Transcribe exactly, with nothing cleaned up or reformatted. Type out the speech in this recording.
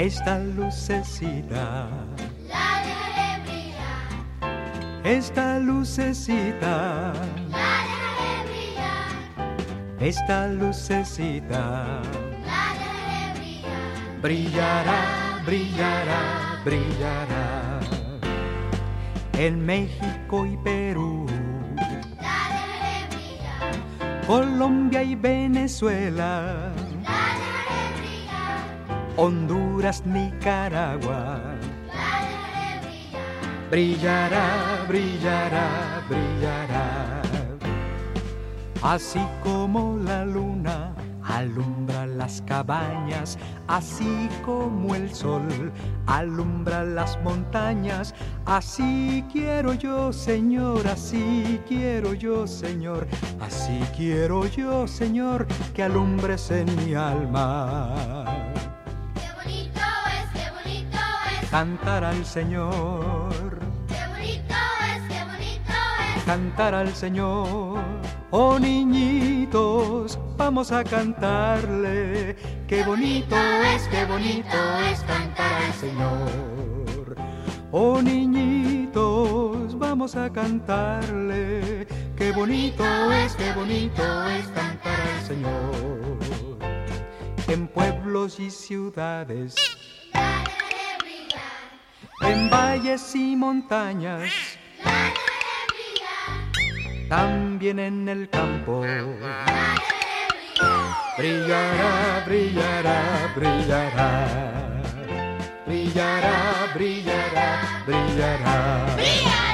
esta lucecita, la dejaré brillar, esta lucecita, la dejaré brillar, esta lucecita, la dejaré brillar, brillará, brillará, brillará. En México y Perú, la dejaré brillar, Colombia y Venezuela, la dejaré brillar, Honduras, Nicaragua, la dejaré brillar, brillará, brillará, brillará. Así como la luna alumbra las cabañas, así como el sol alumbra las montañas, así quiero yo, Señor, así quiero yo, Señor, así quiero yo, Señor, que alumbres en mi alma. qué bonito es, qué bonito es, Cantar al Señor, qué bonito es, qué bonito es, cantar al Señor. Oh niñitos, vamos a cantarle. Qué bonito es, qué bonito es cantar al Señor. Oh niñitos, vamos a cantarle. Qué bonito es, qué bonito es cantar al Señor. En pueblos y ciudades, la dejaré brillar, en valles y montañas, la dejaré brillar, también en el campo, la dejaré brillará, brillar, brillará, brillará, brillará, brillará, brillará. brillar.